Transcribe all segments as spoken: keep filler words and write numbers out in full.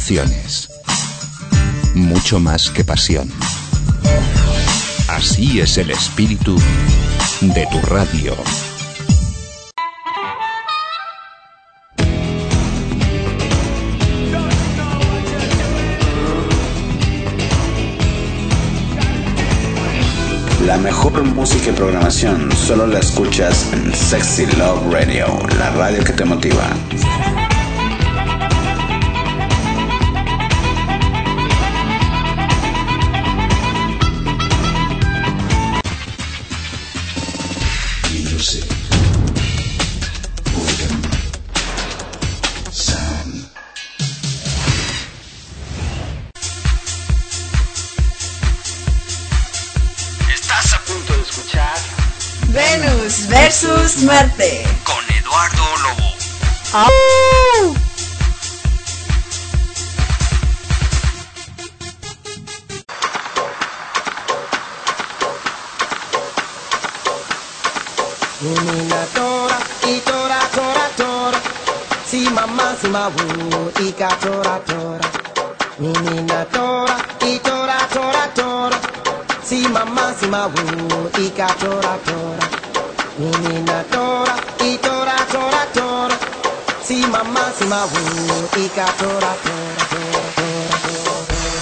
Opciones. Mucho más que pasión. Así es el espíritu de tu radio. La mejor música y programación solo la escuchas en Sexy Love Radio, la radio que te motiva. Venus versus Marte con Eduardo Lobo. ¡Oh! Nina tora, y tora, tora, tora. Si mamá, si mabu, y ka tora, tora. Nina tora, y tora, tora, tora. Si mamá, si mabu, y ka tora, tora. Nina tora, y tora, tora, tora. Si mamá, si mabu, y ka tora, tora, tora, tora.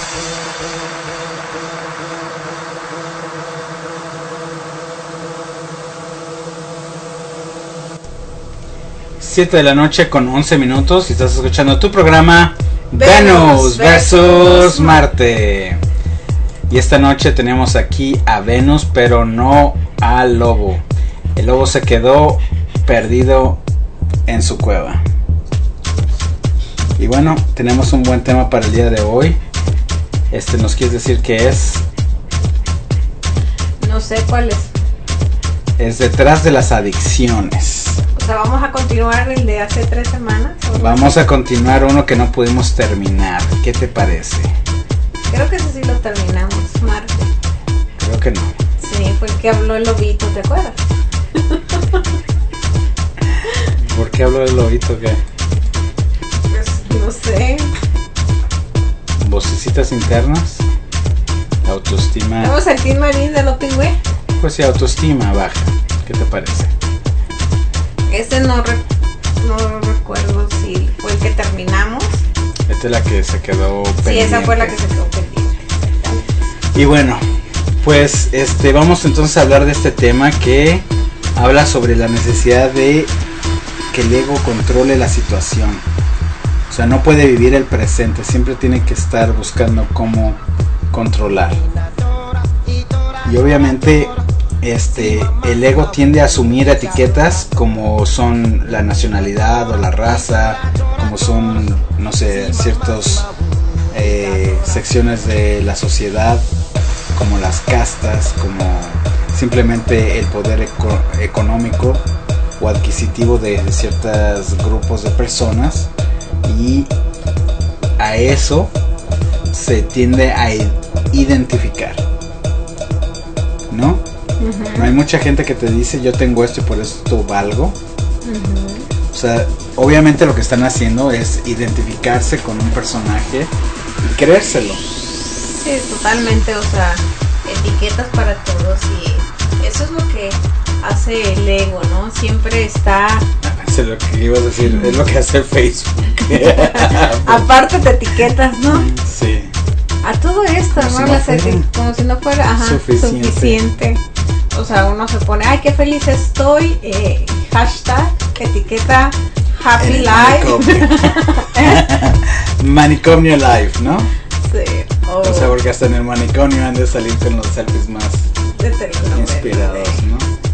siete de la noche con once minutos y estás escuchando tu programa Venus versus Marte. Y esta noche tenemos aquí a Venus, pero no al lobo. El lobo se quedó perdido en su cueva. Y bueno, tenemos un buen tema para el día de hoy. Este, ¿nos quieres decir qué es? No sé cuál es. Es detrás de las adicciones. O sea, vamos a continuar el de hace tres semanas. Vamos a continuar uno que no pudimos terminar. ¿Qué te parece? Creo que ese sí lo terminamos, Marte. Creo que no. Sí, fue el que habló el lobito, ¿te acuerdas? ¿Por qué habló el lobito? ¿Qué? Pues no sé. Vocecitas internas. Autoestima. ¿Vamos al Team Marín de lo pingüe? Pues sí, autoestima baja. ¿Qué te parece? Ese no, re no recuerdo si fue el que terminamos. Esta es la que se quedó pendiente. Sí, esa fue la que se quedó pendiente. Y bueno, pues este vamos entonces a hablar de este tema que habla sobre la necesidad de que el ego controle la situación. O sea, no puede vivir el presente, siempre tiene que estar buscando cómo controlar. Y obviamente este el ego tiende a asumir etiquetas como son la nacionalidad o la raza, como son, no sé, ciertas eh, secciones de la sociedad, como las castas, como simplemente el poder eco económico o adquisitivo de, de ciertos grupos de personas, y a eso se tiende a identificar, ¿no? Uh-huh. No hay mucha gente que te dice yo tengo esto y por esto valgo. Uh-huh. O sea, obviamente lo que están haciendo es identificarse con un personaje y creérselo. Sí, totalmente, o sea, etiquetas para todos, y eso es lo que hace el ego, ¿no? Siempre está... Es lo que ibas a decir, uh-huh. Es lo que hace Facebook. Aparte te etiquetas, ¿no? Sí. A todo esto, como ¿no? Si Las no fuera como si no fuera ajá, suficiente. suficiente. O sea, uno se pone, ay, qué feliz estoy, eh, hashtag, etiqueta, happy El life. Manicomio. Manicomio life, ¿no? Sí. Oh. O sea, porque hasta en el manicomio han de salir con los selfies más inspirados, ¿no?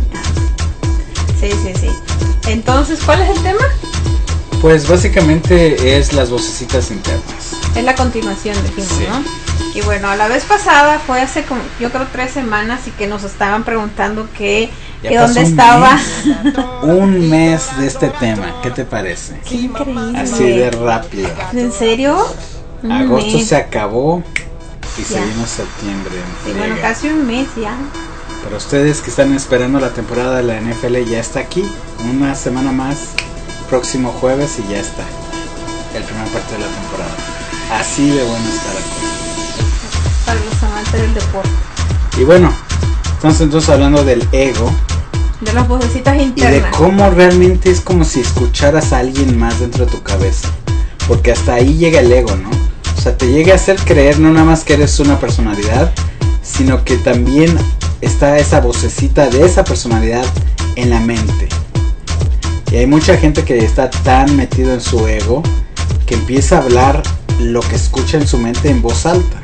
Sí, sí, sí. Entonces, ¿cuál es el tema? Pues básicamente es las vocecitas internas. Es la continuación, dijimos, sí. ¿no? Y bueno, la vez pasada fue hace como, yo creo, tres semanas, y que nos estaban preguntando que, que dónde estaba. Mes, un mes de este tema, ¿qué te parece? Qué increíble. Así de rápido. ¿En serio? Un Agosto mes. Se acabó y ya. Se vino septiembre. Sí, bueno, casi un mes ya. Pero ustedes que están esperando la temporada de la N F L ya está aquí, una semana más, próximo jueves, y ya está el primer parte de la temporada. Así de bueno está la cosa. Para los amantes del deporte. Y bueno, entonces, entonces hablando del ego. De las vocecitas Y internas. de cómo realmente es como si escucharas a alguien más dentro de tu cabeza. Porque hasta ahí llega el ego, ¿no? O sea, te llega a hacer creer no nada más que eres una personalidad, sino que también está esa vocecita de esa personalidad en la mente. Y hay mucha gente que está tan metido en su ego que empieza a hablar lo que escucha en su mente en voz alta.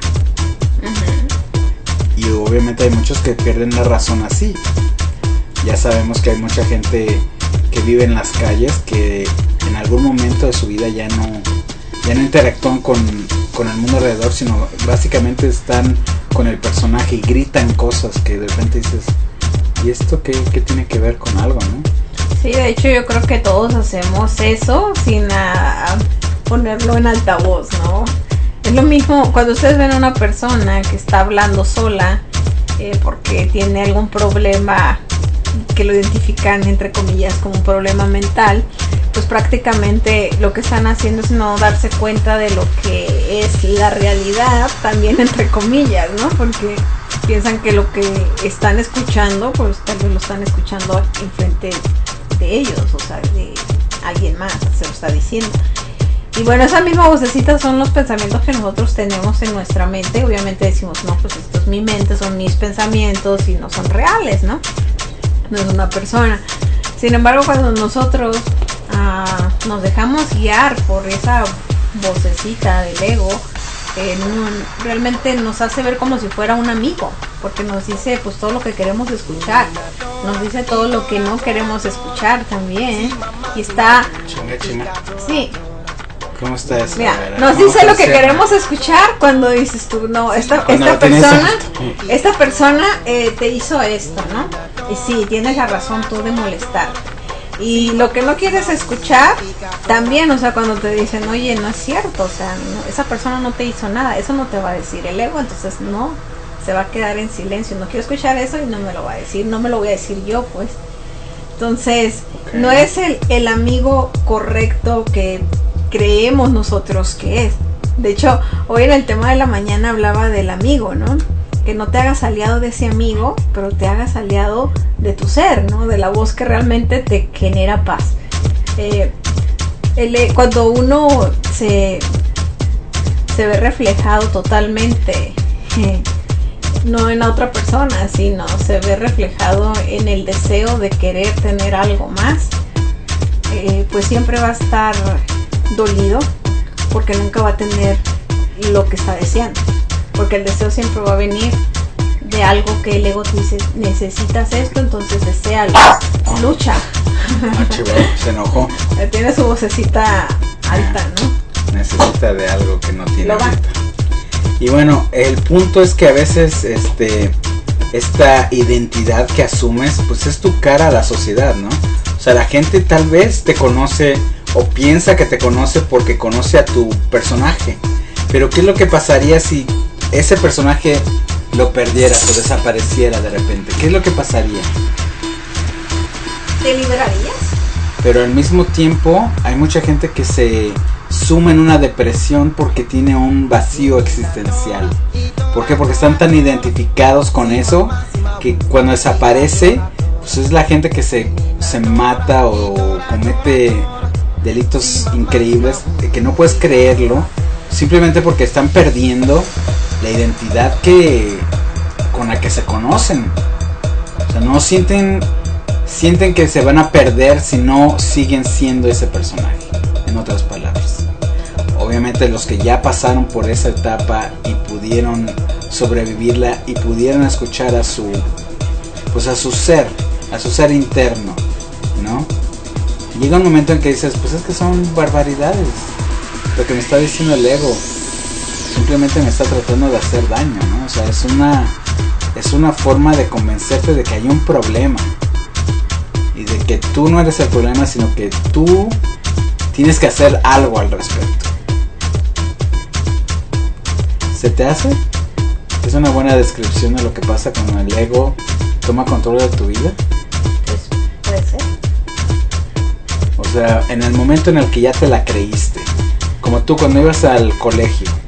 Uh-huh. Y obviamente hay muchos que pierden la razón así. Ya sabemos que hay mucha gente que vive en las calles que en algún momento de su vida ya no, ya no interactúan con, con el mundo alrededor, sino básicamente están con el personaje y gritan cosas que de repente dices, ¿y esto qué, qué tiene que ver con algo, no? Sí, de hecho yo creo que todos hacemos eso sin a, ponerlo en altavoz, ¿no? Es lo mismo cuando ustedes ven a una persona que está hablando sola eh, porque tiene algún problema que lo identifican entre comillas como un problema mental, pues prácticamente lo que están haciendo es no darse cuenta de lo que es la realidad, también entre comillas, ¿no? Porque piensan que lo que están escuchando, pues tal vez lo están escuchando enfrente de ellos, o sea, de alguien más, se lo está diciendo. Y bueno, esa misma vocecita son los pensamientos que nosotros tenemos en nuestra mente. Obviamente decimos, no, pues esto es mi mente, son mis pensamientos y no son reales, ¿no? No es una persona. Sin embargo, cuando nosotros uh, nos dejamos guiar por esa vocecita del ego, eh, no, realmente nos hace ver como si fuera un amigo, porque nos dice pues todo lo que queremos escuchar, nos dice todo lo que no queremos escuchar también, y está... Chinga, chinga. Sí. ¿Cómo está eso? Mira, nos dice lo que queremos escuchar cuando dices tú, no, esta, esta persona, esta persona eh, te hizo esto, ¿no? Y sí, tienes la razón tú de molestar. Y lo que no quieres escuchar, también, o sea, cuando te dicen, oye, no es cierto, o sea, no, esa persona no te hizo nada, eso no te va a decir el ego, entonces no, se va a quedar en silencio, no quiero escuchar eso y no me lo va a decir, no me lo voy a decir yo, pues. Entonces, okay. No es el, el amigo correcto que creemos nosotros que es. De hecho, hoy en el tema de la mañana hablaba del amigo, ¿no? Que no te hagas aliado de ese amigo, pero te hagas aliado de tu ser, ¿no? De la voz que realmente te genera paz. Eh, el, cuando uno se, se ve reflejado totalmente, eh, no en la otra persona, sino se ve reflejado en el deseo de querer tener algo más, eh, pues siempre va a estar dolido, porque nunca va a tener lo que está deseando, porque el deseo siempre va a venir de algo que el ego te dice, necesitas esto, entonces deséalo, lucha. Ah, chivo, se enojó. Tiene su vocecita alta, ¿no? Necesita de algo que no tiene ahorita. Y bueno, el punto es que a veces este esta identidad que asumes, pues es tu cara a la sociedad, ¿no? O sea, la gente tal vez te conoce o piensa que te conoce porque conoce a tu personaje. Pero ¿qué es lo que pasaría si ese personaje lo perdieras o desapareciera de repente? ¿Qué es lo que pasaría? ¿Te liberarías? Pero al mismo tiempo hay mucha gente que se suma en una depresión porque tiene un vacío existencial. ¿Por qué? Porque están tan identificados con eso que cuando desaparece, pues es la gente que se, se mata o comete delitos increíbles de que no puedes creerlo, simplemente porque están perdiendo la identidad que con la que se conocen. O sea, no sienten sienten que se van a perder si no siguen siendo ese personaje, en otras palabras. Obviamente los que ya pasaron por esa etapa y pudieron sobrevivirla y pudieron escuchar a su pues a su ser, a su ser interno, ¿no? Llega un momento en que dices, pues es que son barbaridades. Lo que me está diciendo el ego simplemente me está tratando de hacer daño, ¿no? O sea, es una es una forma de convencerte de que hay un problema y de que tú no eres el problema, sino que tú tienes que hacer algo al respecto. ¿Se te hace? ¿Es una buena descripción de lo que pasa cuando el ego toma control de tu vida? Pues puede ser. O sea, en el momento en el que ya te la creíste, como tú cuando ibas al colegio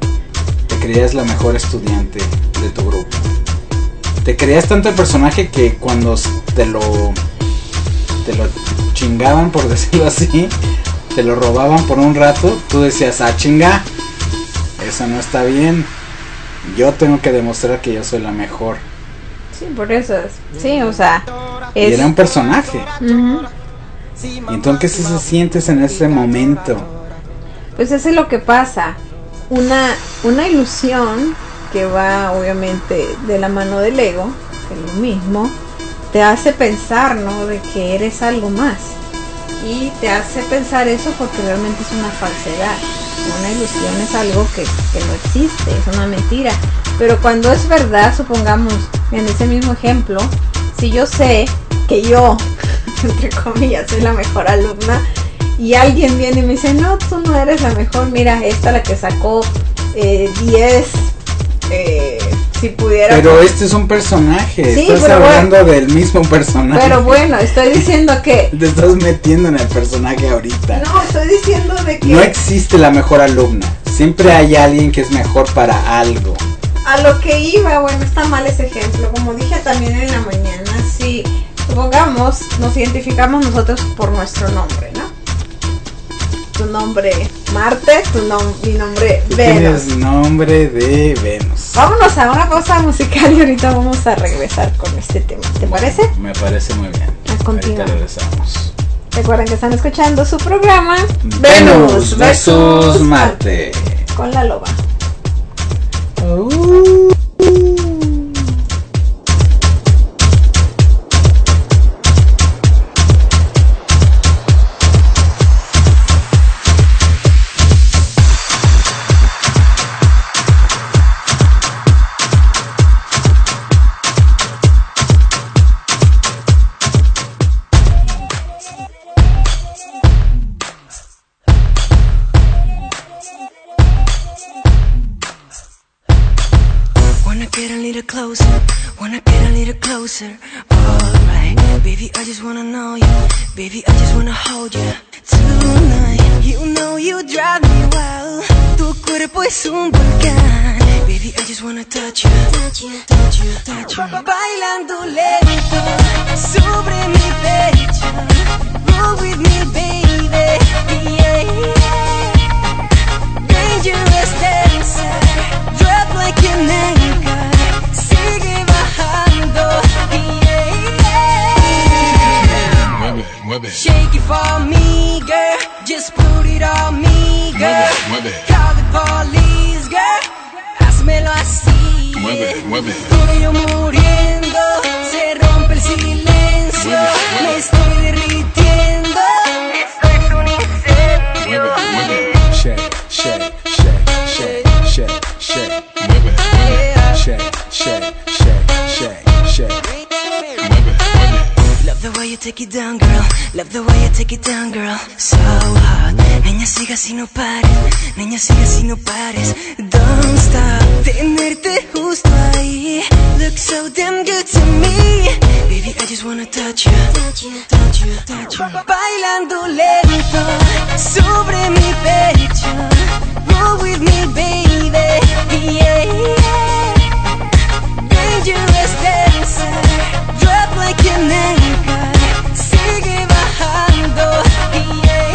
creías la mejor estudiante de tu grupo. Te creías tanto el personaje que cuando te lo te lo chingaban, por decirlo así, te lo robaban por un rato, tú decías, ah, chinga, eso no está bien, yo tengo que demostrar que yo soy la mejor. Sí, por eso es, sí, o sea, es... Y era un personaje. Uh-huh. Y entonces, ¿qué se sientes en ese momento? Pues eso es lo que pasa, una, una ilusión que va obviamente de la mano del ego, que es lo mismo, te hace pensar, ¿no?, de que eres algo más. Y te hace pensar eso porque realmente es una falsedad. Una ilusión es algo que, que no existe, es una mentira. Pero cuando es verdad, supongamos, en ese mismo ejemplo, si yo sé que yo, entre comillas, soy la mejor alumna, y alguien viene y me dice, no, tú no eres la mejor, mira, esta la que sacó eh, diez, eh, si pudiera... Pero este es un personaje, sí, estás hablando bueno, del mismo personaje. Pero bueno, estoy diciendo que... Te estás metiendo en el personaje ahorita. No, estoy diciendo de que... No existe la mejor alumna, siempre hay alguien que es mejor para algo. A lo que iba, bueno, está mal ese ejemplo, como dije también en la mañana, si supongamos, nos identificamos nosotros por nuestro nombre, ¿no? Tu nombre Marte, tu nom- mi nombre Tú Venus. Tienes nombre de Venus. Vámonos a una pausa musical y ahorita vamos a regresar con este tema. ¿Te parece? Me parece muy bien. A continuar. Ahorita regresamos. Recuerden que están escuchando su programa Venus versus Marte con la loba. Uh. Closer, wanna get a little closer. Alright, baby, I just wanna know you. Baby, I just wanna hold you tonight. You know you drive me wild. Tu cuerpo es un volcán. Baby, I just wanna touch you, touch you, touch you, touch you. Bailando lento sobre mi pecho. Roll with me, baby. Yeah, yeah. Dangerous dancer, drop like an anchor. Sigue bajando, yeah, yeah. Mueve, mueve. Shake it for me, girl. Just put it on me, girl. Mueve, mueve. Call the police, girl. Házmelo así. Mueve, mueve. Estoy yo muriendo, se rompe el silencio. Mueve, mueve. Me estoy derritiendo. Esto es un incendio. Mueve, mueve. Shake, shake, shake, shake, shake, shake. Mueve, mueve. Shake, shake, shake, shake, shake. Mueve, mueve. Love the way you take it down, girl. Love the way you take it down, girl. So hot. Niña, siga si no pares. Niña, siga si no pares. Don't stop. Tenerte justo ahí. Look so damn good to me. Baby, I just wanna touch you. Touch you, touch you, touch you. Bailando lento sobre mi pecho. Roll with me, baby. Yeah, yeah. Dangerous dancer, drop like an anchor. Sigue bajando, yeah,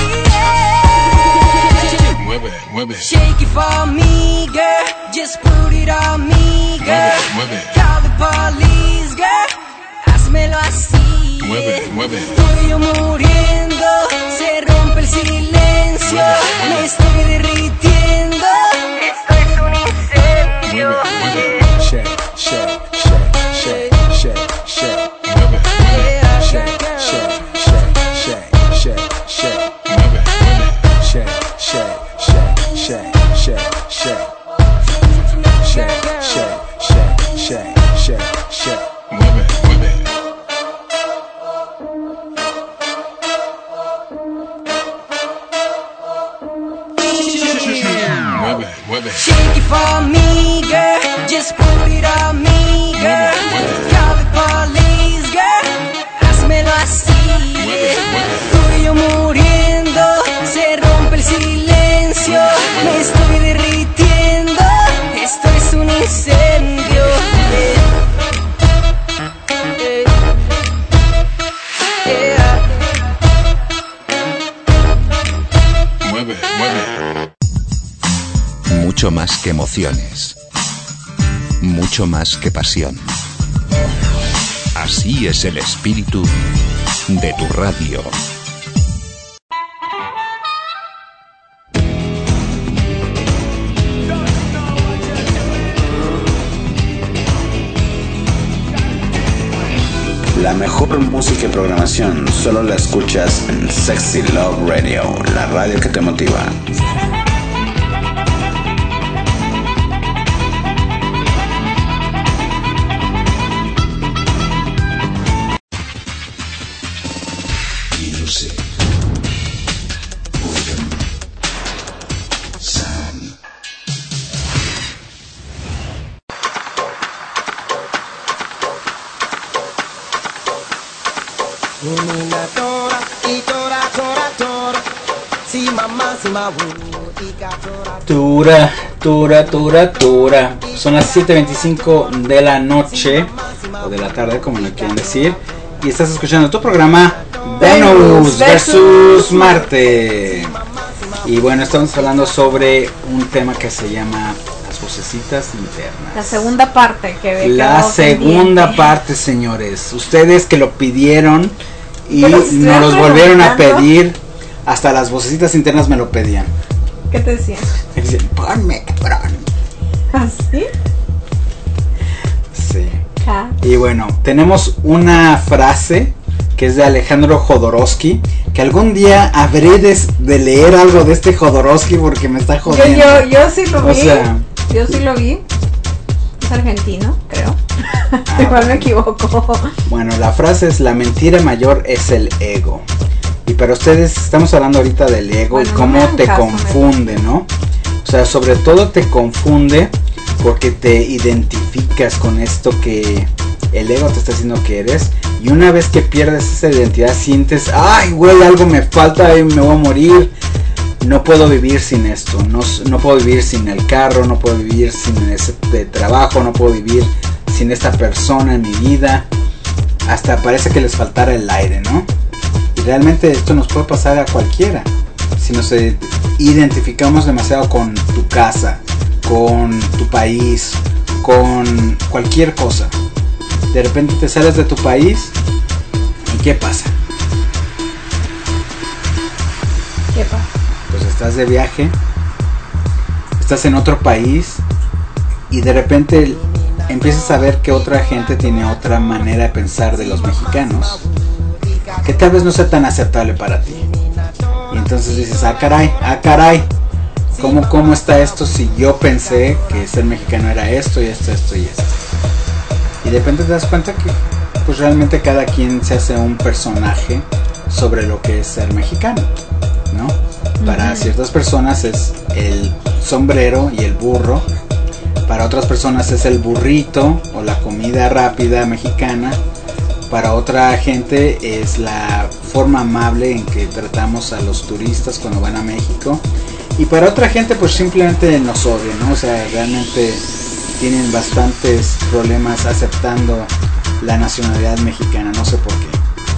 yeah. Mueve, mueve. Shake it for me, girl. Just put it on me, girl. Mueve, mueve. Call the police, girl. Házmelo así. Mueve, mueve. Estoy yo muriendo, se rompe el silencio. Mueve, mueve. Me estoy derritiendo. Esto es un incendio. Mueve, mueve. Shake, shake, shake, shake, shake, shake. Mueve, mueve. Shake, shake, shake, shake, shake, shake. Mueve, mueve. Shake, shake, shake, shake, shake, shake. Shake, shake, shake, shake, shake, shake. Mueve, mueve. Mueve, mueve. Shake it for me, girl. Just put it on me, girl. Call the police, girl. Házmelo así. Estoy yo muriendo, se rompe el silencio. Me estoy derritiendo. Estoy Mucho más que emociones. Mucho más que pasión. Así es el espíritu de tu radio. La mejor música y programación solo la escuchas en Sexy Love Radio, la radio que te motiva. Tura, tura, tura, tura. Son las siete veinticinco de la noche, o de la tarde, como lo quieran decir. Y estás escuchando tu programa Venus versus Marte. Y bueno, estamos hablando sobre un tema que se llama las vocecitas internas. La segunda parte que ve La segunda pendiente. parte, señores. Ustedes que lo pidieron y nos los volvieron a pedir. Hasta las vocecitas internas me lo pedían. ¿Qué te decían? Me decían, ponme, cabrón. ¿Así? Sí. Ja. Y bueno, tenemos una frase que es de Alejandro Jodorowsky, que algún día habré de, de leer algo de este Jodorowsky porque me está jodiendo. Yo, yo, yo sí lo o vi. Sea, yo sí lo vi. Es argentino, creo. Ah, Igual me equivoco. Bueno, la frase es: la mentira mayor es el ego. Y para ustedes estamos hablando ahorita del ego, bueno, y cómo no te caso, confunde, ¿no? O sea, sobre todo te confunde porque te identificas con esto que el ego te está diciendo que eres. Y una vez que pierdes esa identidad sientes, ay, güey, algo me falta y me voy a morir. No puedo vivir sin esto, no, no puedo vivir sin el carro, no puedo vivir sin ese trabajo, no puedo vivir sin esta persona en mi vida. Hasta parece que les faltara el aire, ¿no? Y realmente esto nos puede pasar a cualquiera. Si nos identificamos demasiado con tu casa, con tu país, con cualquier cosa. De repente te sales de tu país y ¿qué pasa? ¿Qué pasa? Pues estás de viaje, estás en otro país y de repente empiezas a ver que otra gente tiene otra manera de pensar de los mexicanos, que tal vez no sea tan aceptable para ti. Y entonces dices, ah caray, ah caray, ¿cómo, cómo está esto si yo pensé que ser mexicano era esto y esto, esto y esto? Y de repente te das cuenta que pues realmente cada quien se hace un personaje sobre lo que es ser mexicano, ¿no? Uh-huh. Para ciertas personas es el sombrero y el burro, para otras personas es el burrito o la comida rápida mexicana. Para otra gente es la forma amable en que tratamos a los turistas cuando van a México. Y para otra gente pues simplemente nos odian, ¿no? O sea, realmente tienen bastantes problemas aceptando la nacionalidad mexicana, no sé por qué.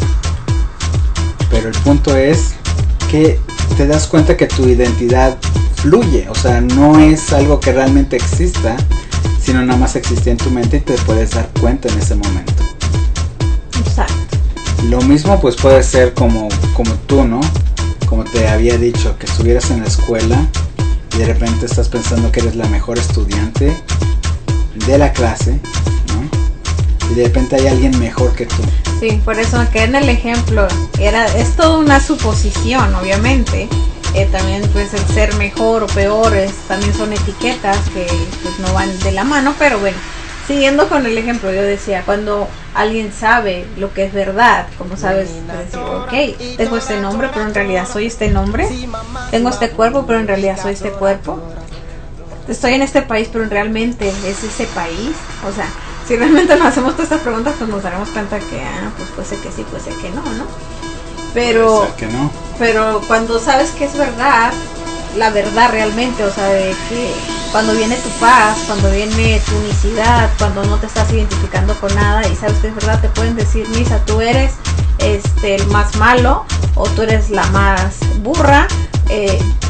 Pero el punto es que te das cuenta que tu identidad fluye, o sea, no es algo que realmente exista, sino nada más existe en tu mente y te puedes dar cuenta en ese momento. Exacto. Lo mismo pues puede ser como, como tú, ¿no? Como te había dicho, que estuvieras en la escuela y de repente estás pensando que eres la mejor estudiante de la clase, ¿no? Y de repente hay alguien mejor que tú. Sí, por eso me quedé en el ejemplo. Era, es toda una suposición, obviamente. Eh, también pues el ser mejor o peor es, también son etiquetas que pues no van de la mano, pero bueno. Siguiendo con el ejemplo, yo decía, cuando alguien sabe lo que es verdad, como sabes, decir, ok, tengo este nombre, pero en realidad soy este nombre, tengo este cuerpo, pero en realidad soy este cuerpo, estoy en este país, pero realmente es ese país. O sea, si realmente nos hacemos todas estas preguntas, pues nos daremos cuenta que, ah, pues puede ser que sí, puede ser que no, ¿no? Pero, puede ser que no. Pero cuando sabes que es verdad, la verdad realmente, o sea, de que cuando viene tu paz, cuando viene tu unicidad, cuando no te estás identificando con nada y sabes que es verdad, te pueden decir, Misa, tú eres este el más malo o tú eres la más burra, eh, pues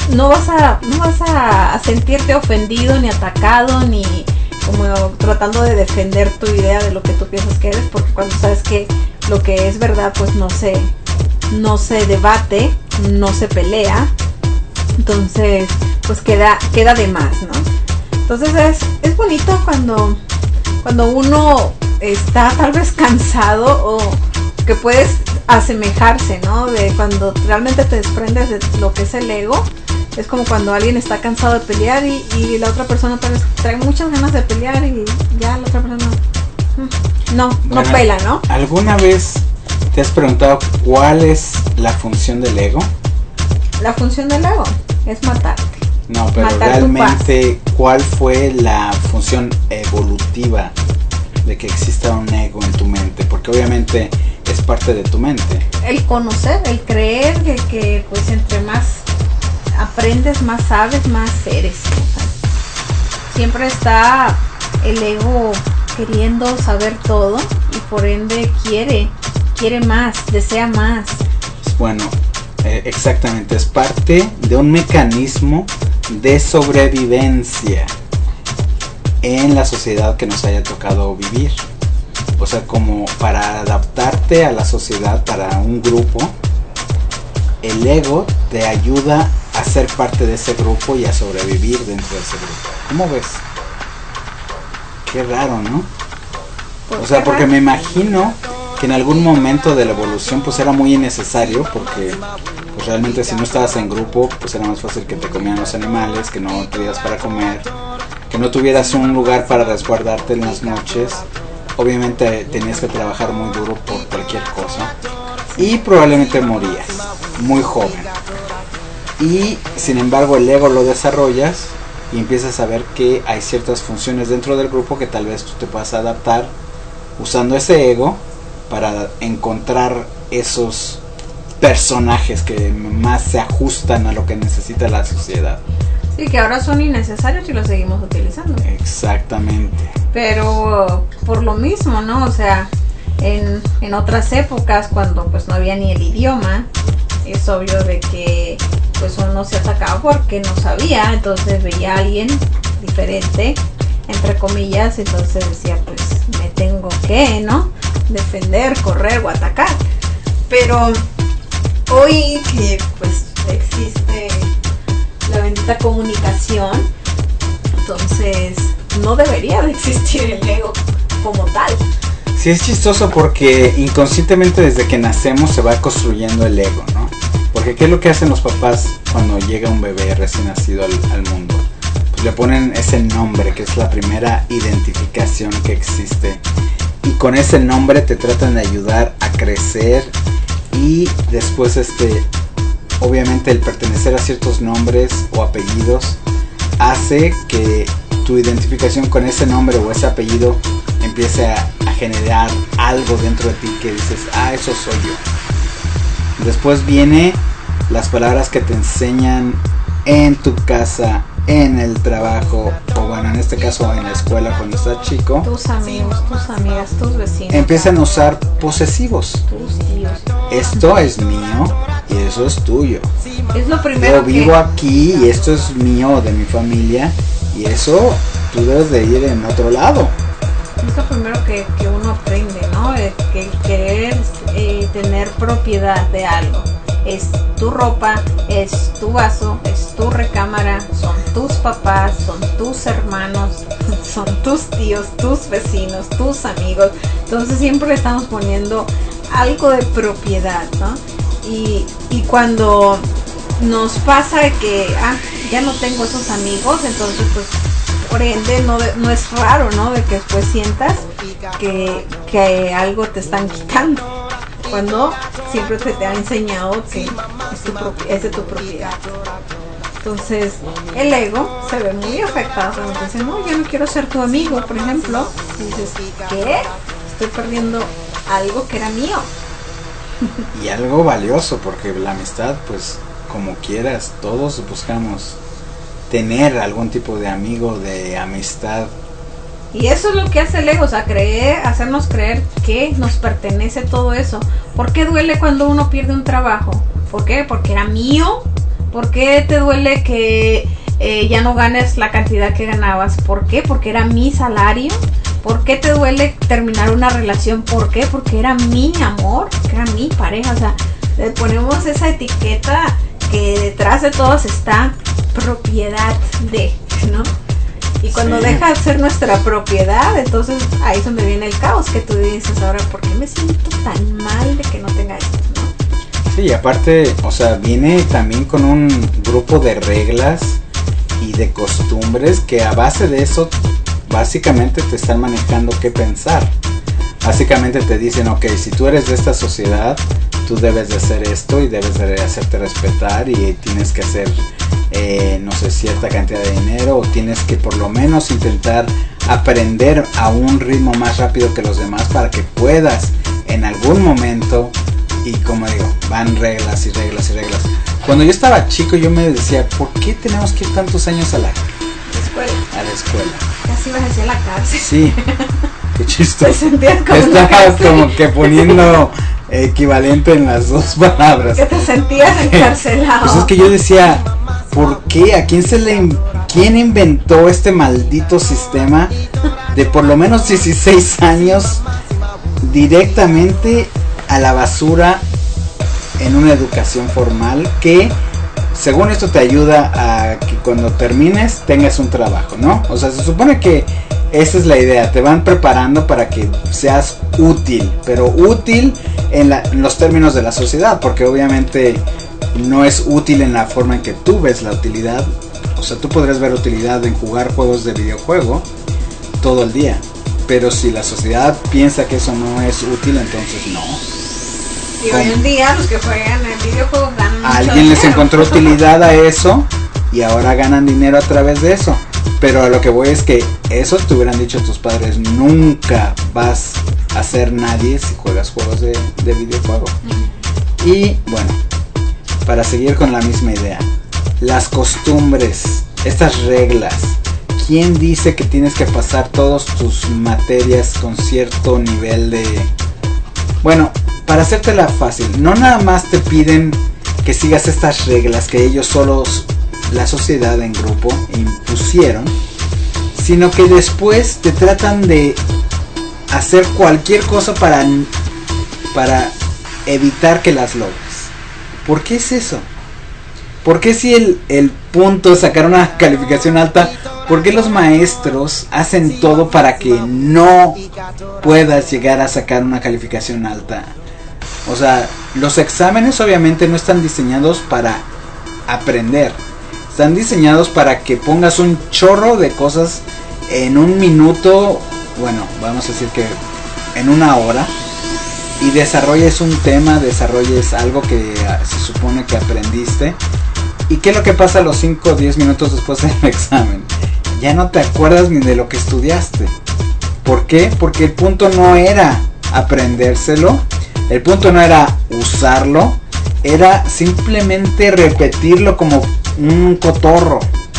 no vas a no vas a, a sentirte ofendido ni atacado ni como tratando de defender tu idea de lo que tú piensas que eres, porque cuando sabes que lo que es verdad pues no se no se debate, no se pelea, entonces pues queda queda de más, ¿no? Entonces es es bonito cuando cuando uno está tal vez cansado o que puedes asemejarse, ¿no? De cuando realmente te desprendes de lo que es el ego. Es como cuando alguien está cansado de pelear y, y la otra persona tal vez trae muchas ganas de pelear y ya la otra persona no, no bueno, pela, ¿no? ¿Alguna vez te has preguntado cuál es la función del ego? La función del ego es matarte. No, pero Matar realmente, ¿cuál fue la función evolutiva de que exista un ego en tu mente? Porque obviamente es parte de tu mente. El conocer, el creer que, que pues entre más aprendes, más sabes, más eres. O sea, siempre está el ego queriendo saber todo y por ende quiere, quiere más, desea más. Bueno, eh, exactamente, es parte de un mecanismo de sobrevivencia en la sociedad que nos haya tocado vivir. O sea, como para adaptarte a la sociedad, para un grupo, el ego te ayuda a ser parte de ese grupo y a sobrevivir dentro de ese grupo. ¿Cómo ves? Qué raro, ¿no? O sea, porque me imagino que en algún momento de la evolución pues era muy innecesario, porque pues realmente si no estabas en grupo pues era más fácil que te comieran los animales, que no tuvieras para comer, que no tuvieras un lugar para resguardarte en las noches. Obviamente tenías que trabajar muy duro por cualquier cosa y probablemente morías muy joven. Y sin embargo el ego lo desarrollas y empiezas a ver que hay ciertas funciones dentro del grupo que tal vez tú te puedas adaptar usando ese ego para encontrar esos personajes que más se ajustan a lo que necesita la sociedad. Sí, que ahora son innecesarios y los seguimos utilizando. Exactamente. Pero por lo mismo, ¿no? O sea, en, en otras épocas cuando pues no había ni el idioma, es obvio de que pues uno se atacaba porque no sabía, entonces veía a alguien diferente, entre comillas, entonces decía pues me tengo que, ¿no? Defender, correr o atacar. Pero hoy que pues existe la bendita comunicación, entonces no debería de existir el ego como tal. Sí, es chistoso porque inconscientemente desde que nacemos se va construyendo el ego, ¿no? Porque ¿qué es lo que hacen los papás cuando llega un bebé recién nacido al, al mundo? Pues le ponen ese nombre, que es la primera identificación que existe. Y con ese nombre te tratan de ayudar a crecer y después este... obviamente el pertenecer a ciertos nombres o apellidos hace que tu identificación con ese nombre o ese apellido empiece a, a generar algo dentro de ti que dices, ah, eso soy yo. Después viene las palabras que te enseñan en tu casa, en el trabajo, o bueno, en este caso en la escuela cuando estás chico. Tus amigos, tus amigas, tus vecinos. Empiezan a usar posesivos. Tus tíos. Esto es mío y eso es tuyo. Es lo primero. Yo vivo que... aquí y esto es mío, de mi familia, y eso tú debes de ir en otro lado. Es lo primero que, que uno aprende, ¿no? Es que querer eh, tener propiedad de algo. Es tu ropa, es tu vaso, es tu recámara, son tus papás, son tus hermanos, son tus tíos, tus vecinos, tus amigos. Entonces siempre le estamos poniendo algo de propiedad, ¿no? Y, y cuando nos pasa que ah, ya no tengo esos amigos, entonces pues por ende no, no es raro, ¿no? De que después sientas que, que algo te están quitando, cuando siempre se te ha enseñado que es, tu propi- es de tu propiedad. Entonces el ego se ve muy afectado cuando te dicen, no, yo no quiero ser tu amigo, por ejemplo. Y dices, ¿qué? Estoy perdiendo algo que era mío. Y algo valioso, porque la amistad, pues como quieras, todos buscamos tener algún tipo de amigo, de amistad. Y eso es lo que hace el ego, o sea, creer, hacernos creer que nos pertenece todo eso. ¿Por qué duele cuando uno pierde un trabajo? ¿Por qué? Porque era mío, ¿Por qué te duele que eh, ya no ganes la cantidad que ganabas? ¿Por qué? Porque era mi salario. ¿Por qué te duele terminar una relación? ¿Por qué? Porque era mi amor, que era mi pareja. O sea, le ponemos esa etiqueta que detrás de todos está propiedad de, ¿no? Y cuando sí. deja de ser nuestra propiedad, entonces ahí es donde viene el caos, que tú dices, ahora, ¿por qué me siento tan mal de que no tenga esto, no? Sí, y aparte, o sea, viene también con un grupo de reglas y de costumbres que a base de eso, básicamente te están manejando qué pensar. Básicamente te dicen, ok, si tú eres de esta sociedad, tú debes de hacer esto y debes de hacerte respetar y tienes que hacer, eh, no sé, cierta cantidad de dinero, o tienes que por lo menos intentar aprender a un ritmo más rápido que los demás para que puedas en algún momento, y como digo, van reglas y reglas y reglas. Cuando yo estaba chico yo me decía, ¿por qué tenemos que ir tantos años a la escuela? A la escuela. Casi vas a ir a la cárcel. Sí. Qué chistoso. Te sentías como Estabas como que poniendo equivalente en las dos palabras. Que te sentías encarcelado. Pues es que yo decía, ¿por qué? ¿A quién se le quién inventó este maldito sistema de por lo menos dieciséis años directamente a la basura en una educación formal que, según esto, te ayuda a que cuando termines tengas un trabajo, ¿no? O sea, se supone que esa es la idea, te van preparando para que seas útil, pero útil en, la, en los términos de la sociedad, porque obviamente no es útil en la forma en que tú ves la utilidad. O sea, tú podrías ver utilidad en jugar juegos de videojuego todo el día, pero si la sociedad piensa que eso no es útil, entonces no. Y hoy en día los que juegan en videojuegos ganan mucho Alguien les dinero. encontró utilidad a eso y ahora ganan dinero a través de eso. Pero a lo que voy es que eso te hubieran dicho tus padres, nunca vas a ser nadie si juegas juegos de, de videojuego. Uh-huh. Y bueno, para seguir con la misma idea, las costumbres, estas reglas, ¿quién dice que tienes que pasar todas tus materias con cierto nivel de... Bueno, para hacértela fácil, no nada más te piden que sigas estas reglas que ellos solos, la sociedad en grupo, impusieron, sino que después te tratan de hacer cualquier cosa para, para evitar que las logres. ¿Por qué es eso? ¿Por qué si el, el punto es sacar una calificación alta, por qué los maestros hacen todo para que no puedas llegar a sacar una calificación alta? O sea, los exámenes obviamente no están diseñados para aprender. Están diseñados para que pongas un chorro de cosas en un minuto, bueno, vamos a decir que en una hora, y desarrolles un tema, desarrolles algo que se supone que aprendiste. ¿Y qué es lo que pasa a los cinco o diez minutos después del examen? Ya no te acuerdas ni de lo que estudiaste. ¿Por qué? Porque el punto no era aprendérselo, el punto no era usarlo, era simplemente repetirlo como un cotorro,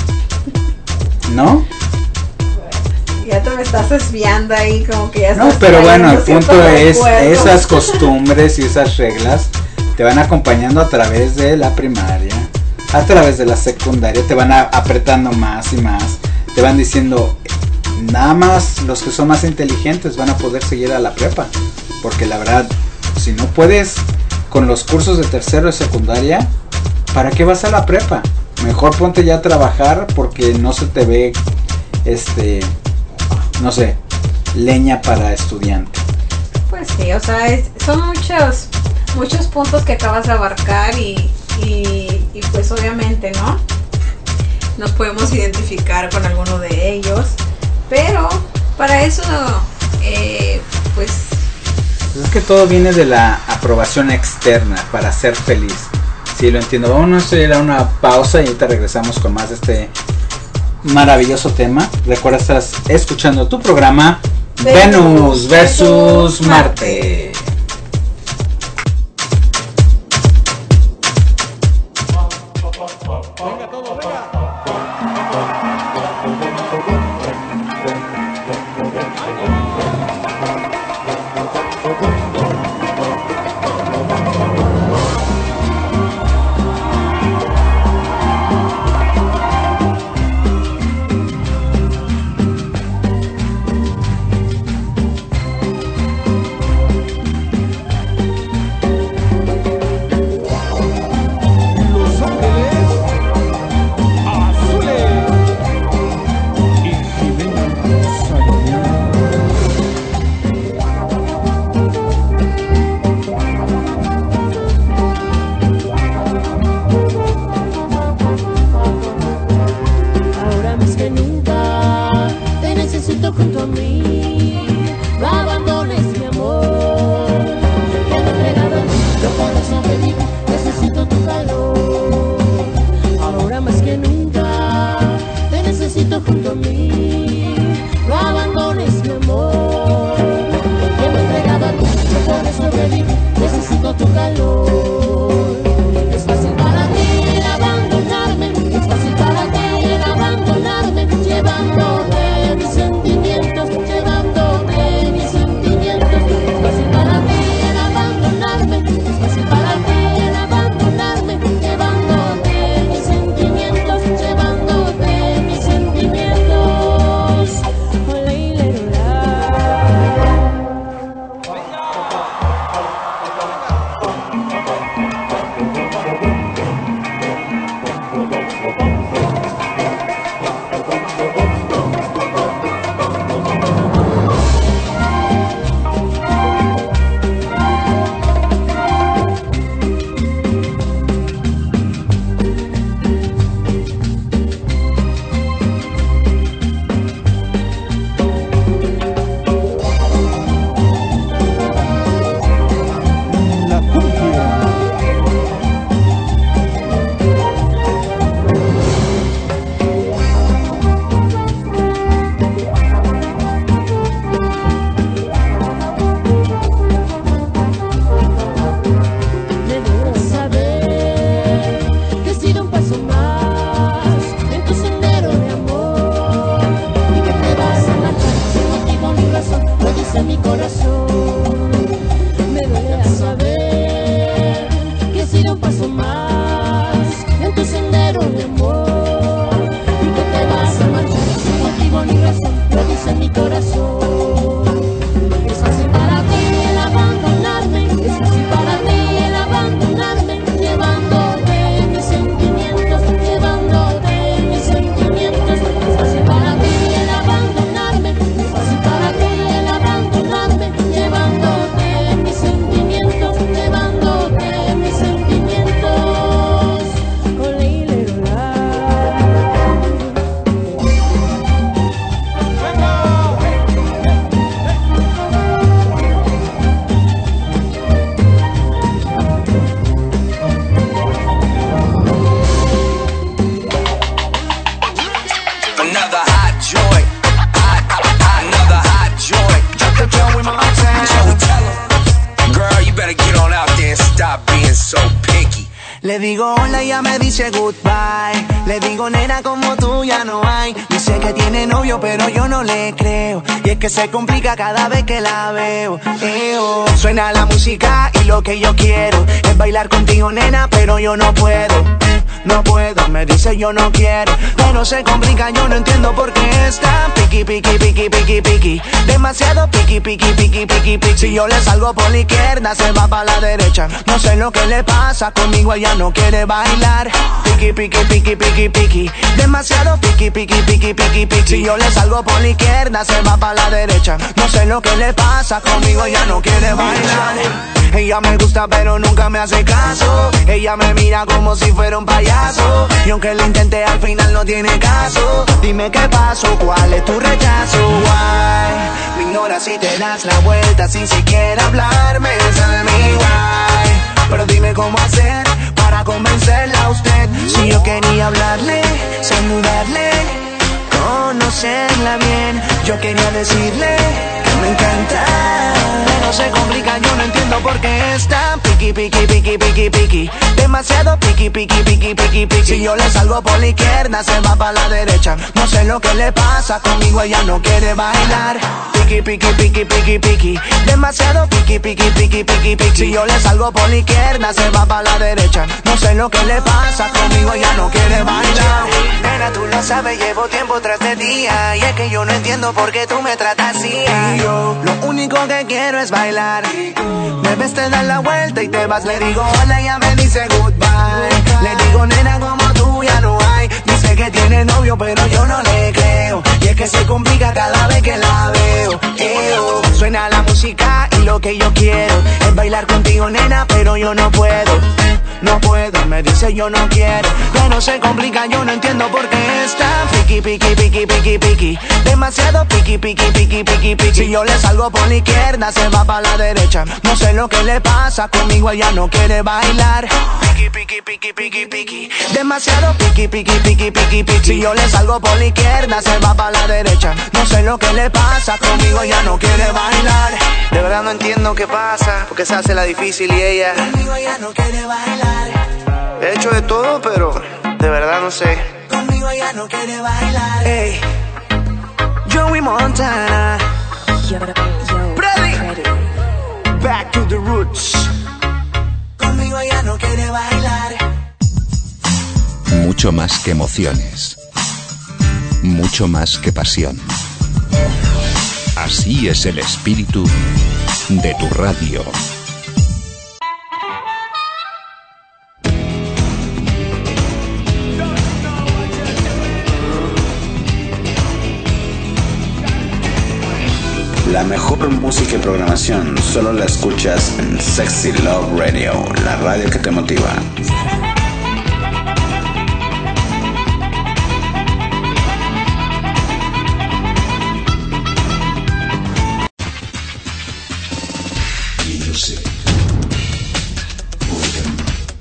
¿no? Ya te me estás desviando ahí, como que ya no, estás pero bueno, el punto es recuerdos. Esas costumbres y esas reglas te van acompañando a través de la primaria, a través de la secundaria, te van a, apretando más y más, te van diciendo, nada más los que son más inteligentes van a poder seguir a la prepa, porque la verdad, si no puedes con los cursos de tercero de secundaria, ¿para qué vas a la prepa? Mejor ponte ya a trabajar, porque no se te ve, este, no sé, leña para estudiante. Pues sí, o sea, es, son muchos muchos puntos que acabas de abarcar y, y, y pues obviamente, ¿no? Nos podemos identificar con alguno de ellos, pero para eso, eh, pues... Es que todo viene de la aprobación externa para ser feliz. Sí, lo entiendo. Vamos a ir a una pausa y ahorita regresamos con más de este maravilloso tema. Recuerda, estás escuchando tu programa Venus versus Marte. necesito junto a mí. No abandones mi amor, que me he entregado a ti. Yo por eso te digo, necesito tu calor. Ahora más que nunca, te necesito junto a mí. No abandones mi amor, que me he entregado a ti. Yo por eso te digo, necesito tu calor. Es fácil para ti el abandonarme, es fácil para ti el abandonarme, llevándote mis sentimientos, llevándote mis sentimientos. Es fácil para ti el abandonarme, es fácil para ti el abandonarme, llevándote mis sentimientos, llevándote mis sentimientos. Hola, Le digo hola y ella me dice goodbye. Le digo nena como tú ya no hay. Dice que tiene novio pero yo no le creo. Y es que se complica cada vez que la veo. Eo. Suena la música y lo que yo quiero es bailar contigo nena pero yo no puedo. No puedo, me dice yo no quiero. Pero se complica, yo no entiendo por qué está piqui, piqui, piqui, piqui, piqui. Demasiado piqui, piqui, piqui, piqui, piqui. Si yo le salgo por la izquierda, se va para la derecha. No sé lo que le pasa, conmigo ella no quiere bailar. Piqui, piqui, piqui, piqui, piqui. Demasiado piqui, piqui, piqui, piqui, piqui. Si yo le salgo por la izquierda, se va para la derecha. No sé lo que le pasa, conmigo ella no quiere bailar. Ella me gusta pero nunca me hace caso. Ella me mira como si fuera un payaso. Y aunque lo intenté al final no tiene caso. Dime qué pasó, cuál es tu rechazo. Why? Me ignoras y te das la vuelta sin siquiera hablarme. Tell me why. Pero dime cómo hacer para convencerla a usted. Si yo quería hablarle, saludarle, conocerla bien. Yo quería decirle que me encanta. Pero se complica, yo no entiendo por qué está piqui, piqui, piqui, piqui, piqui. Demasiado piqui, piqui, piqui, piqui, piqui. Si yo le salgo por la izquierda, se va para la derecha. No sé lo que le pasa, conmigo ella no quiere bailar. Piqui, piqui, piqui, piqui, piqui. Demasiado piqui, piqui, piqui, piqui, piqui. Si yo le salgo por la izquierda, se va para la derecha. No sé lo que le pasa, conmigo ella no quiere bailar. Nena, tú lo sabes, llevo tiempo tras de ti. Y es que yo no entiendo por qué tú me tratas así. Y yo lo único que quiero es bailar. Me ves, te das la vuelta y te vas. Le digo hola y ella me dice goodbye. Le digo nena como tú ya no hay. Dice que tiene novio pero yo no le creo. Y es que se complica cada vez que la veo. Eo. Suena la música y lo que yo quiero es bailar contigo nena pero yo no puedo. No puedo, me dice yo no quiero, pero se complica, yo no entiendo por qué está piqui, piqui, piqui, piqui, piqui. Demasiado piqui, piqui, piqui, piqui, piqui. Si yo le salgo por la izquierda, se va para la derecha. No sé lo que le pasa, conmigo ella no quiere bailar. Piqui, piqui, piqui, piqui, piqui. Demasiado piqui, piqui, piqui, piqui, piqui. Si yo le salgo por la izquierda, se va para la derecha. No sé lo que le pasa, conmigo ella no quiere bailar. De verdad no entiendo qué pasa, porque se hace la difícil y ella conmigo ella no quiere bailar. He hecho de todo, pero de verdad no sé. Conmigo ella no quiere bailar. Hey, Joey Montana. Freddy. Back to the roots. Conmigo ella no quiere bailar. Mucho más que emociones. Mucho más que pasión. Así es el espíritu de tu radio. La mejor música y programación solo la escuchas en Sexy Love Radio, la radio que te motiva. Music. Rhythm.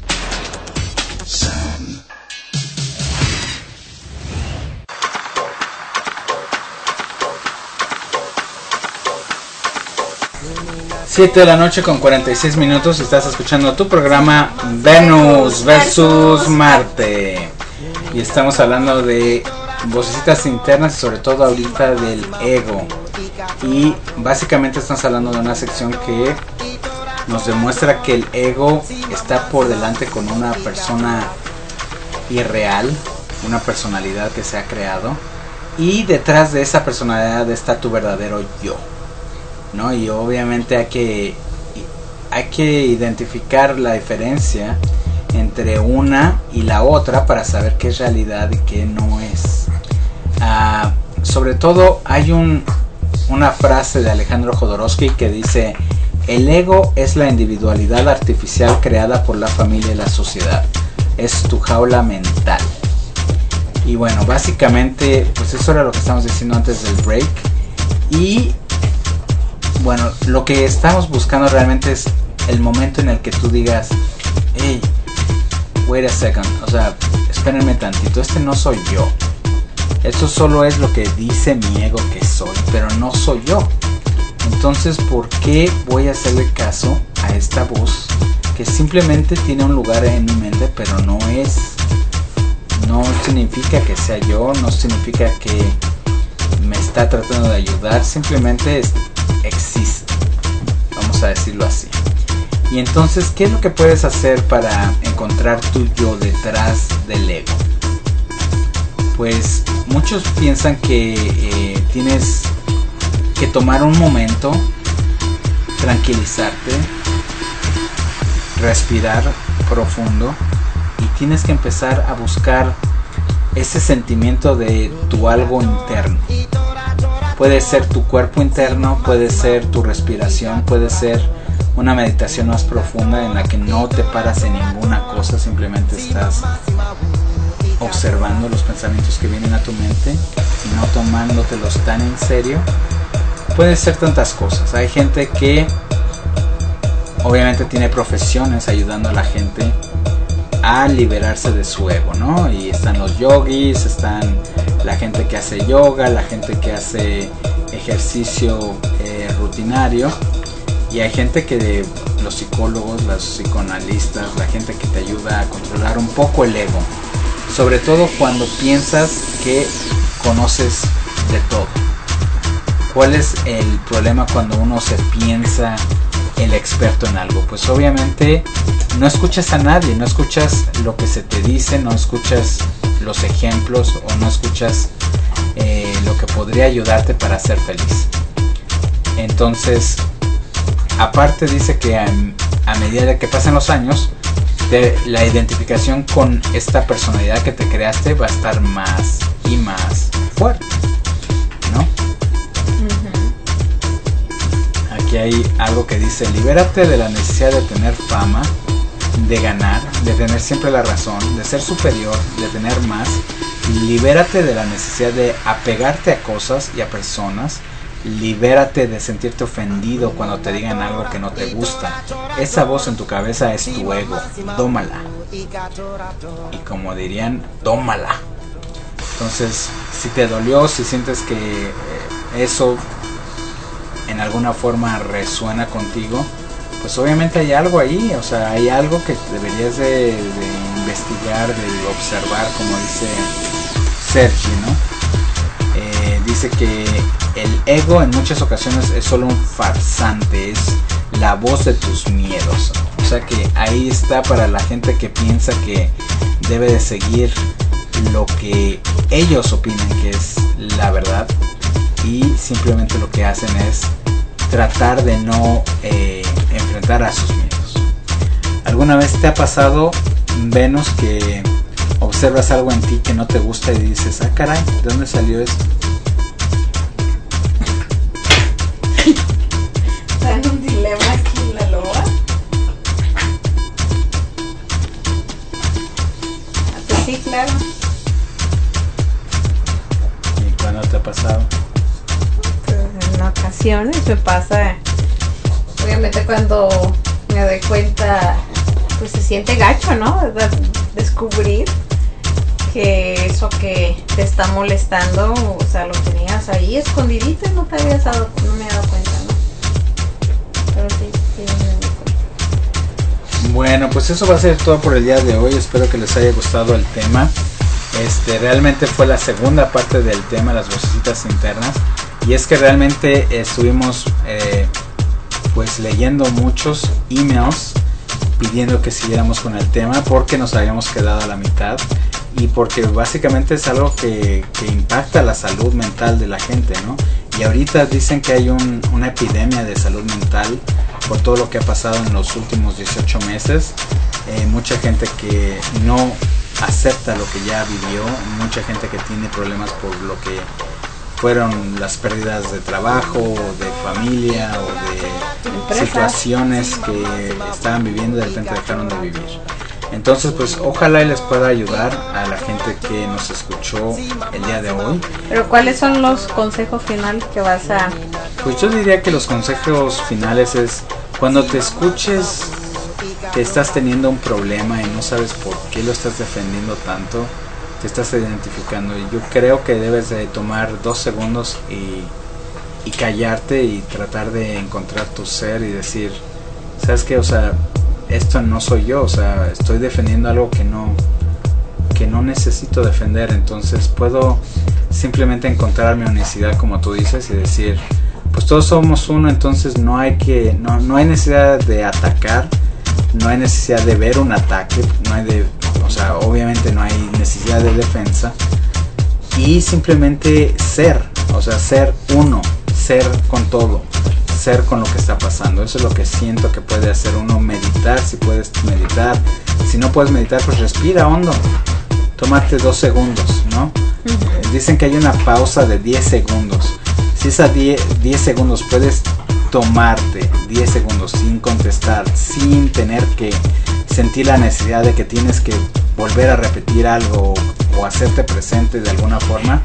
Sound. siete de la noche con cuarenta y seis minutos. Estás escuchando tu programa Venus versus Marte. Y estamos hablando de vocecitas internas y sobre todo ahorita del ego. Y básicamente estamos hablando de una sección que nos demuestra que el ego está por delante con una persona irreal, una personalidad que se ha creado, y detrás de esa personalidad está tu verdadero yo, ¿no? Y obviamente hay que hay que identificar la diferencia entre una y la otra para saber qué es realidad y qué no es. Uh, sobre todo hay un una frase de Alejandro Jodorowsky que dice: el ego es la individualidad artificial creada por la familia y la sociedad. Es tu jaula mental. Y bueno, básicamente pues eso era lo que estamos diciendo antes del break. Y bueno, lo que estamos buscando realmente es el momento en el que tú digas: hey, wait a second, o sea, espérenme tantito, este no soy yo. Eso solo es lo que dice mi ego que soy, pero no soy yo. Entonces, ¿por qué voy a hacerle caso a esta voz que simplemente tiene un lugar en mi mente, pero no es? No significa que sea yo, no significa que me está tratando de ayudar, simplemente es, existe. Vamos a decirlo así. Y entonces, ¿qué es lo que puedes hacer para encontrar tu yo detrás del ego? Pues muchos piensan que eh, tienes que tomar un momento, tranquilizarte, respirar profundo y tienes que empezar a buscar ese sentimiento de tu algo interno. Puede ser tu cuerpo interno, puede ser tu respiración, puede ser una meditación más profunda en la que no te paras en ninguna cosa, simplemente estás observando los pensamientos que vienen a tu mente y no tomándotelos tan en serio. Pueden ser tantas cosas. Hay gente que obviamente tiene profesiones ayudando a la gente a liberarse de su ego, ¿no? Y están los yogis, están la gente que hace yoga, la gente que hace ejercicio eh, rutinario, y hay gente que, los psicólogos, los psicoanalistas, la gente que te ayuda a controlar un poco el ego, sobre todo cuando piensas que conoces de todo. ¿Cuál es el problema cuando uno se piensa el experto en algo? Pues obviamente no escuchas a nadie, no escuchas lo que se te dice, no escuchas los ejemplos o no escuchas eh, lo que podría ayudarte para ser feliz. Entonces, aparte dice que a, a medida que pasan los años, te, la identificación con esta personalidad que te creaste va a estar más y más fuerte, ¿no? Aquí hay algo que dice: libérate de la necesidad de tener fama, de ganar, de tener siempre la razón, de ser superior, de tener más. Libérate de la necesidad de apegarte a cosas y a personas. Libérate de sentirte ofendido cuando te digan algo que no te gusta. Esa voz en tu cabeza es tu ego. Dómala. Y como dirían, tómala. Entonces, si te dolió, si sientes que eh, eso en alguna forma resuena contigo, pues obviamente hay algo ahí. O sea, hay algo que deberías de, de investigar, de observar, como dice Sergi, ¿no? Eh, dice que el ego en muchas ocasiones es solo un farsante, es la voz de tus miedos. O sea que ahí está para la gente que piensa que debe de seguir lo que ellos opinan que es la verdad, y simplemente lo que hacen es tratar de no eh, enfrentar a sus miedos. ¿Alguna vez te ha pasado, Venus, que observas algo en ti que no te gusta y dices, ah caray, ¿de dónde salió esto? Está en un dilema aquí la loba. Pues sí, claro. ¿Y cuándo te ha pasado? Pues en ocasiones me pasa, obviamente cuando me doy cuenta, pues se siente gacho, ¿no? Descubrir que eso que te está molestando, o sea, lo tenías ahí escondidito y no te habías dado, no me he dado cuenta, ¿no? Pero sí, sí me doy cuenta. Bueno, pues eso va a ser todo por el día de hoy. Espero que les haya gustado el tema. Este, realmente fue la segunda parte del tema, las vocecitas internas. Y es que realmente estuvimos eh, pues leyendo muchos emails pidiendo que siguiéramos con el tema, porque nos habíamos quedado a la mitad y porque básicamente es algo que, que impacta la salud mental de la gente, ¿no? Y ahorita dicen que hay un, una epidemia de salud mental por todo lo que ha pasado en los últimos dieciocho meses. Eh, mucha gente que no acepta lo que ya vivió, mucha gente que tiene problemas por lo que fueron las pérdidas de trabajo, de familia o de Empresas. situaciones que estaban viviendo y de repente dejaron de vivir. Entonces, pues ojalá y les pueda ayudar a la gente que nos escuchó el día de hoy. Pero ¿cuáles son los consejos finales que vas a...? Pues yo diría que los consejos finales es cuando te escuches que estás teniendo un problema y no sabes por qué lo estás defendiendo tanto, te estás identificando, y yo creo que debes de tomar dos segundos y, y callarte y tratar de encontrar tu ser y decir, ¿sabes qué? O sea, esto no soy yo, o sea, estoy defendiendo algo que no que no necesito defender. Entonces puedo simplemente encontrar mi honestidad, como tú dices, y decir, pues todos somos uno, entonces no hay que no, no hay necesidad de atacar, no hay necesidad de ver un ataque, no hay de, o sea, obviamente no hay necesidad de defensa, y simplemente ser, o sea, ser uno, ser con todo, ser con lo que está pasando. Eso es lo que siento que puede hacer uno. Meditar, si puedes meditar, si no puedes meditar, pues respira hondo, tómate dos segundos, ¿no? Uh-huh. Dicen que hay una pausa de diez segundos. Si es a diez segundos puedes tomarte diez segundos sin contestar, sin tener que sentir la necesidad de que tienes que volver a repetir algo o hacerte presente de alguna forma,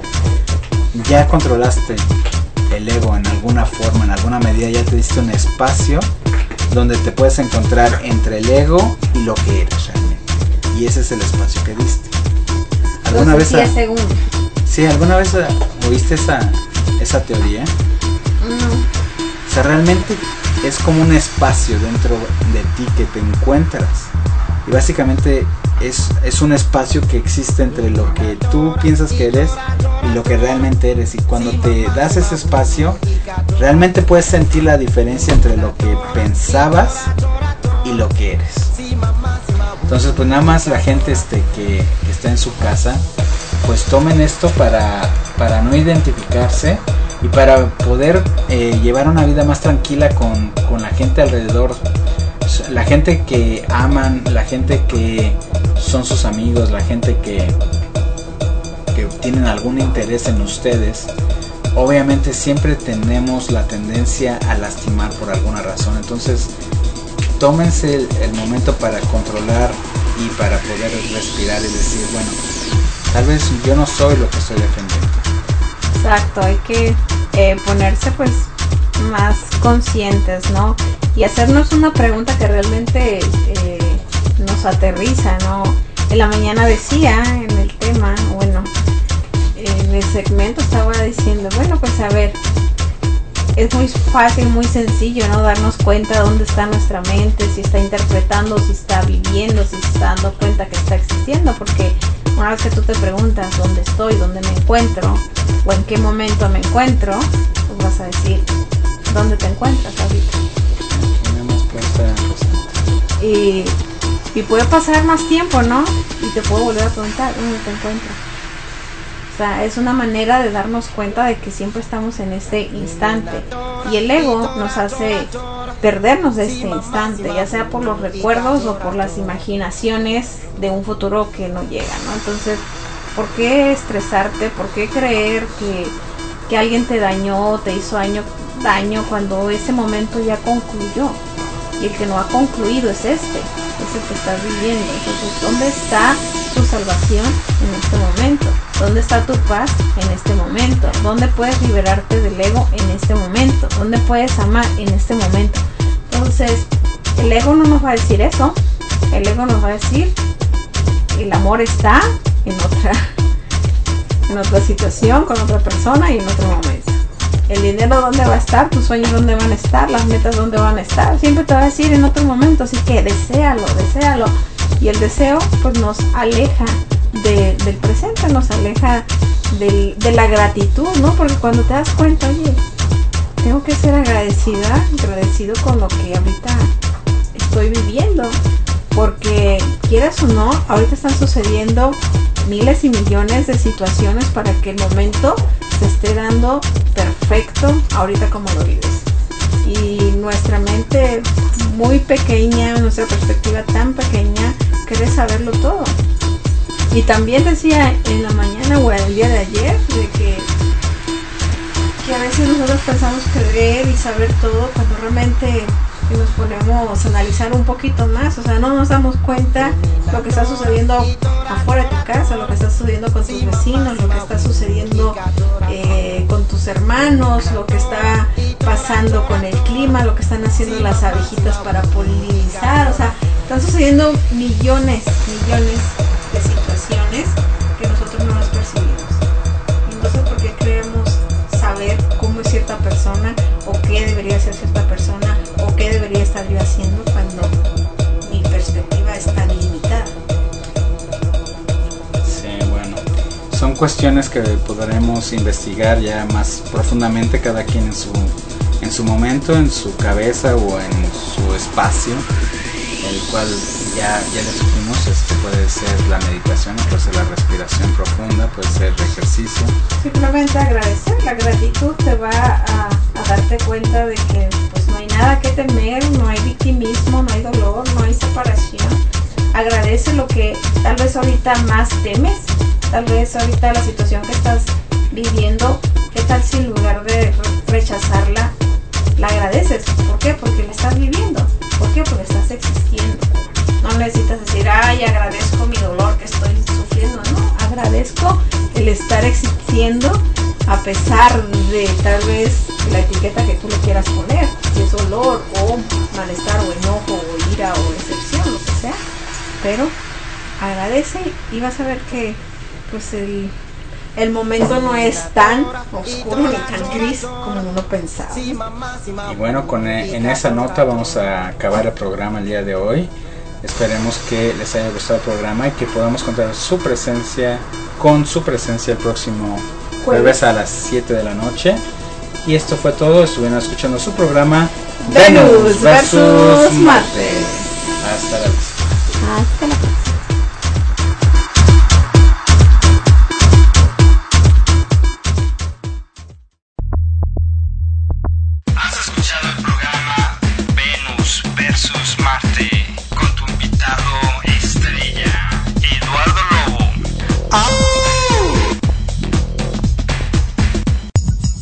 ya controlaste el ego en alguna forma, en alguna medida, ya te diste un espacio donde te puedes encontrar entre el ego y lo que eres realmente, y ese es el espacio que diste. ¿Alguna vez diez segundos? Sí, ¿alguna vez oíste esa, esa teoría? No. O sea, realmente es como un espacio dentro de ti que te encuentras, y básicamente es, es un espacio que existe entre lo que tú piensas que eres y lo que realmente eres, y cuando te das ese espacio realmente puedes sentir la diferencia entre lo que pensabas y lo que eres. Entonces, pues nada más la gente este, que, que está en su casa, pues tomen esto para, para no identificarse y para poder eh, llevar una vida más tranquila con, con la gente alrededor, la gente que aman, la gente que son sus amigos, la gente que, que tienen algún interés en ustedes. Obviamente siempre tenemos la tendencia a lastimar por alguna razón, entonces tómense el, el momento para controlar y para poder respirar y decir, bueno, tal vez yo no soy lo que estoy defendiendo. Exacto, hay que eh, ponerse pues más conscientes, ¿no? Y hacernos una pregunta que realmente eh, nos aterriza, ¿no? En la mañana decía en el tema, bueno, en el segmento estaba diciendo, bueno, pues a ver, es muy fácil, muy sencillo, ¿no? Darnos cuenta de dónde está nuestra mente, si está interpretando, si está viviendo, si se está dando cuenta que está existiendo, porque una vez que tú te preguntas dónde estoy, dónde me encuentro, o en qué momento me encuentro, pues vas a decir, ¿dónde te encuentras ahorita? Y, y puede pasar más tiempo, ¿no? Y te puedo volver a preguntar, ¿dónde te encuentras? O sea, es una manera de darnos cuenta de que siempre estamos en este instante. Y el ego nos hace perdernos de este instante, ya sea por los recuerdos o por las imaginaciones de un futuro que no llega, ¿no? Entonces, ¿por qué estresarte? ¿Por qué creer que, que alguien te dañó, te hizo daño, daño cuando ese momento ya concluyó? Y el que no ha concluido es este, es el que estás viviendo. Entonces, ¿dónde está tu salvación en este momento? ¿Dónde está tu paz en este momento? ¿Dónde puedes liberarte del ego en este momento? ¿Dónde puedes amar en este momento? Entonces, el ego no nos va a decir eso. El ego nos va a decir, el amor está en otra, en otra situación, con otra persona y en otro momento. El dinero dónde va a estar, tus sueños dónde van a estar, las metas dónde van a estar, siempre te va a decir en otro momento, así que deséalo, deséalo. Y el deseo pues nos aleja de, del presente, nos aleja del, de la gratitud, ¿no? Porque cuando te das cuenta, oye, tengo que ser agradecida, agradecido con lo que ahorita estoy viviendo, porque quieras o no, ahorita están sucediendo miles y millones de situaciones para que el momento se esté dando perfecto ahorita como lo vives. Y nuestra mente muy pequeña, nuestra perspectiva tan pequeña, quiere saberlo todo. Y también decía en la mañana o el día de ayer de que, que a veces nosotros pensamos creer y saber todo cuando realmente nos ponemos a analizar un poquito más, o sea, no nos damos cuenta lo que está sucediendo afuera de tu casa, lo que está sucediendo con tus vecinos, lo que está sucediendo eh, con tus hermanos, lo que está pasando con el clima, lo que están haciendo las abejitas para polinizar, o sea, están sucediendo millones, millones de situaciones que nosotros no las percibimos. Entonces, ¿por qué creemos saber cómo es cierta persona o qué debería ser cierta persona o qué debería estar yo haciendo cuando mi perspectiva es tan limitada? Sí, bueno, son cuestiones que podremos investigar ya más profundamente cada quien en su en su momento, en su cabeza o en su espacio, el cual ya, ya le supimos, este puede ser la meditación, puede ser la respiración profunda, puede ser el ejercicio. Simplemente agradecer, la gratitud te va a, a darte cuenta de que pues no hay nada que temer, no hay victimismo, no hay dolor, no hay separación. Agradece lo que tal vez ahorita más temes, tal vez ahorita la situación que estás viviendo, ¿qué tal si en lugar de rechazarla, la agradeces? ¿Por qué? Porque la estás viviendo. ¿Por qué? Porque estás existiendo. No necesitas decir, ay, agradezco mi dolor que estoy sufriendo. No, agradezco el estar existiendo a pesar de tal vez la etiqueta que tú le quieras poner, si es dolor o malestar o enojo o ira o decepción, lo que sea. Pero agradece y vas a ver que pues el el momento no es tan oscuro ni tan gris como uno pensaba. Y bueno, con en esa nota vamos a acabar el programa el día de hoy. Esperemos que les haya gustado el programa y que podamos contar su presencia con su presencia el próximo jueves a las siete de la noche. Y esto fue todo. Estuvieron escuchando su programa Venus versus Marte. Hasta la próxima. Hasta la próxima.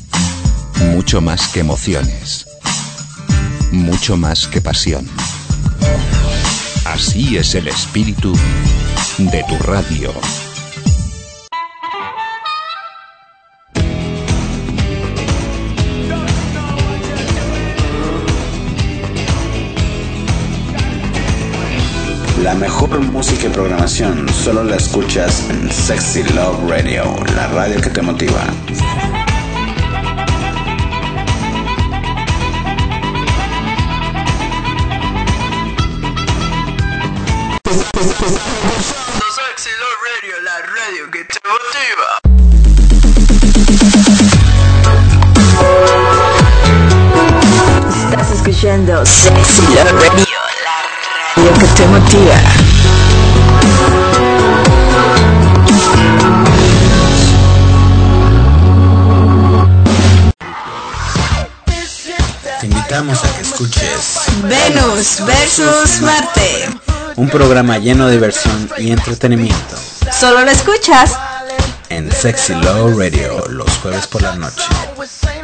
Mucho más que emociones, mucho más que pasión. Así es el espíritu de tu radio. La mejor música y programación solo la escuchas en Sexy Love Radio, la radio que te motiva. Sexy Love Radio, la radio que te motiva. Estás escuchando Sexy Love Radio, la radio que te motiva. Te invitamos a que escuches Venus versus Marte. un programa lleno de diversión y entretenimiento Solo lo escuchas en Sexy Love Radio los jueves por la noche.